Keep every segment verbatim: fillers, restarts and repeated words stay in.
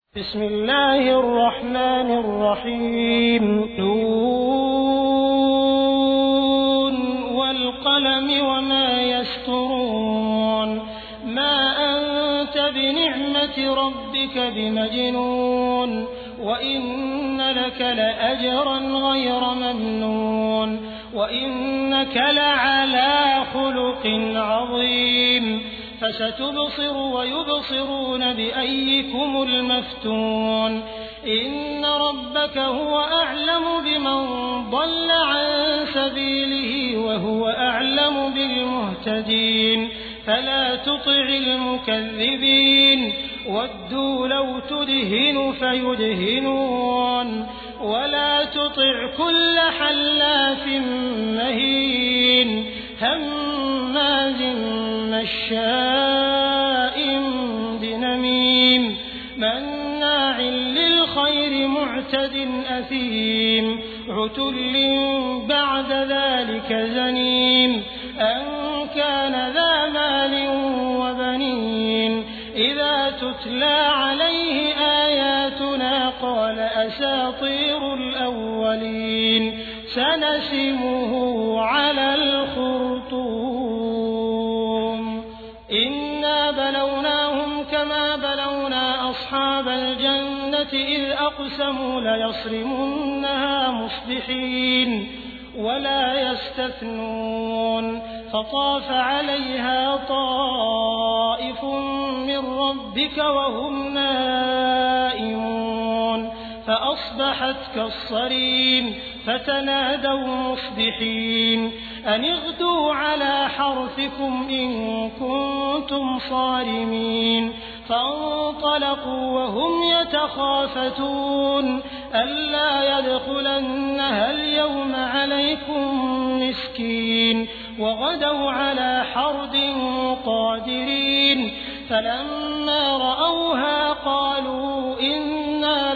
بسم الله الرحمن الرحيم نون والقلم وما يسطرون ما أنت بنعمة ربك بمجنون وإن لك لأجرا غير ممنون وإنك لعلى خلق عظيم فستبصر ويبصرون بأيكم المفتون إن ربك هو أعلم بمن ضل عن سبيله وهو أعلم بالمهتدين فلا تطع المكذبين ودوا لو تدهن فيدهنون ولا تطع كل حلاف مهين هماز مشاء بنميم مناع للخير معتد أثيم عتل بعد ذلك زنيم أن كان ذا مال وبنين إذا تتلى عليه آياتنا قال أساطير الأولين سنسمه على الخرطوم إنا بلوناهم كما بلونا أصحاب الجنة إذ أقسموا ليصرمنها مصبحين ولا يستثنون فطاف عليها طائف من ربك وهم نائمون فأصبحت كالصريم فتنادوا مصبحين أن اغدوا على حرثكم إن كنتم صارمين فانطلقوا وهم يتخافتون ألا يدخلنها اليوم عليكم مسكين وغدوا على حرد قادرين فلما رأوها قالوا إنا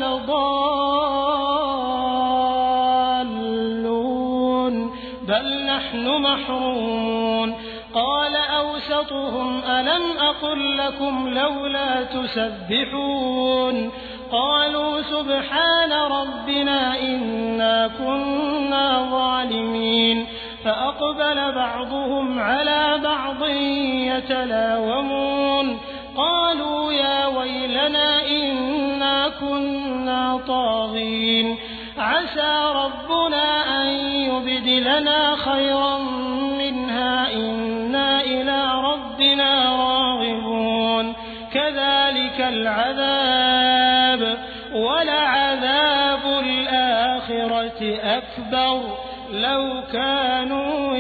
لضالون بل نحن محرومون قال أوسطهم ألم أقل لكم لولا تسبحون قالوا سبحان ربنا إنا كنا ظالمين فأقبل بعضهم على بعض يتلاومون قالوا يا ويلنا إنا كنا طاغين عسى ربنا أن يبدلنا خيرا منها إنا إلى ربنا راغبون كذلك العذاب ولعذاب الآخرة أكبر لو كانوا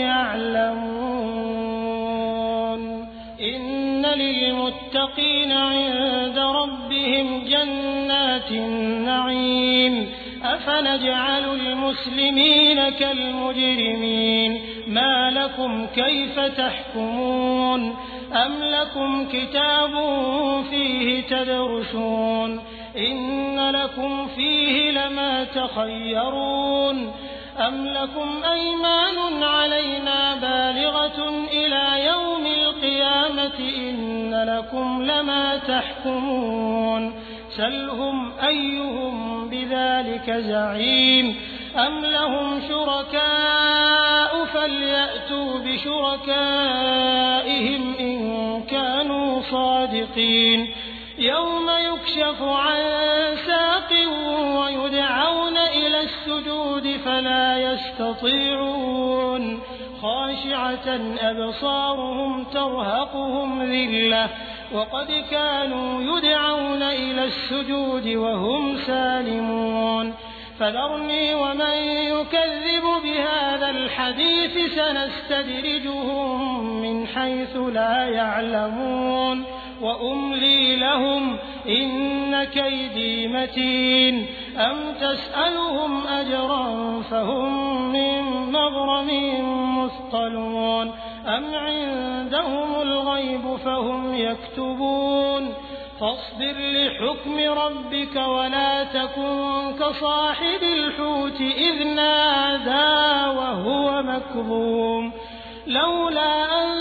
يعلمون إن للمتقين عند ربهم جنات النعيم أفنجعل المسلمين كالمجرمين ما لكم كيف تحكمون أم لكم كتاب فيه تدرسون إن لكم فيه لما تخيرون أم لكم أيمان علينا بالغة إلى يوم القيامة إن لكم لما تحكمون سلهم أيهم بذلك زعيم أم لهم شركاء فليأتوا بشركائهم إن كانوا صادقين يوم يكشف عن ساق ويدعون إلى السجود فلا يستطيعون خاشعة أبصارهم ترهقهم ذلة وقد كانوا يدعون إلى السجود وهم سالمون فذرني ومن يكذب بهذا الحديث سنستدرجهم من حيث لا يعلمون وأملي لهم إن كيدي متين أم تسألهم أجرا فهم من مغرم مثقلون أم عندهم الغيب فهم يكتبون فاصبر لحكم ربك ولا تكن كصاحب الحوت إذ نادى وهو مكظوم لولا أن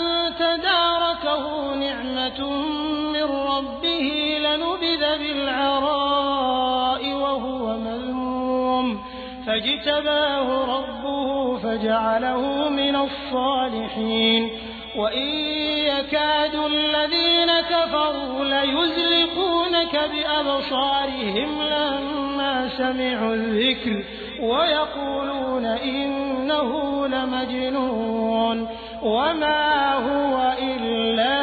تداركه نعمة من ربه لنبذ بالعراء فاجتباه ربه فجعله من الصالحين وإن يكاد الذين كفروا ليزلقونك بأبصارهم لما سمعوا الذكر ويقولون إنه لمجنون وما هو إلا